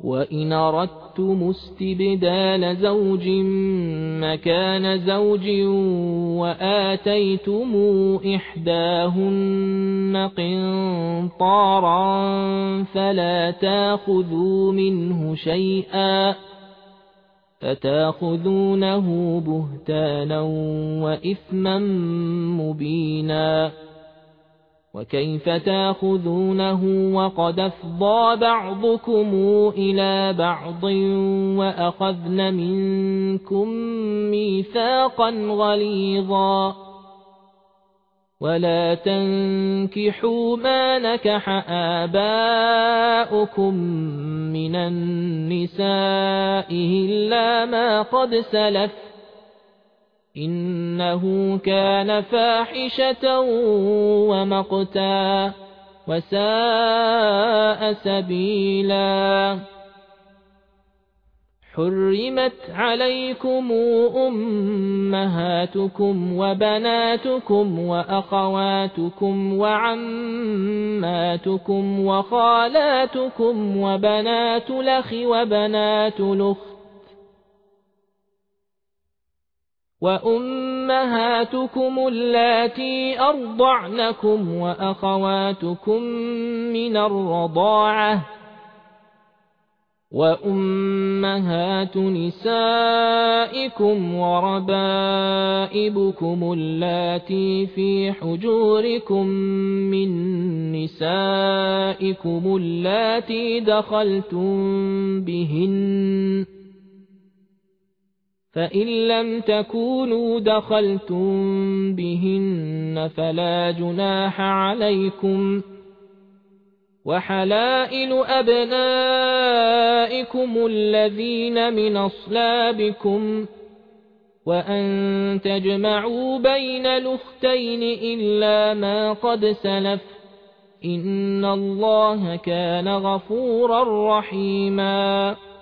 وإن أردتم استبدال زوج مكان زوج وآتيتم إحداهن قنطارا فلا تأخذوا منه شيئا فتأخذونه بهتانا وإثما مبينا وكيف تأخذونه وقد أفضى بعضكم إلى بعض وأخذن منكم ميثاقا غليظا ولا تنكحوا ما نكح آباؤكم من النساء إلا ما قد سلف إنه كان فاحشة ومقتا وساء سبيلا حرمت عليكم أمهاتكم وبناتكم وأخواتكم وعماتكم وخالاتكم وبنات الأخ وبنات الأخت وأمهاتكم اللاتي أرضعنكم وأخواتكم من الرضاعة وأمهات نسائكم وربائبكم اللاتي في حجوركم من نسائكم اللاتي دخلتم بهن فإن لم تكونوا دخلتم بهن فلا جناح عليكم وحلائل أبنائكم الذين من أصلابكم وأن تجمعوا بين الأختين إلا ما قد سلف إن الله كان غفورا رحيما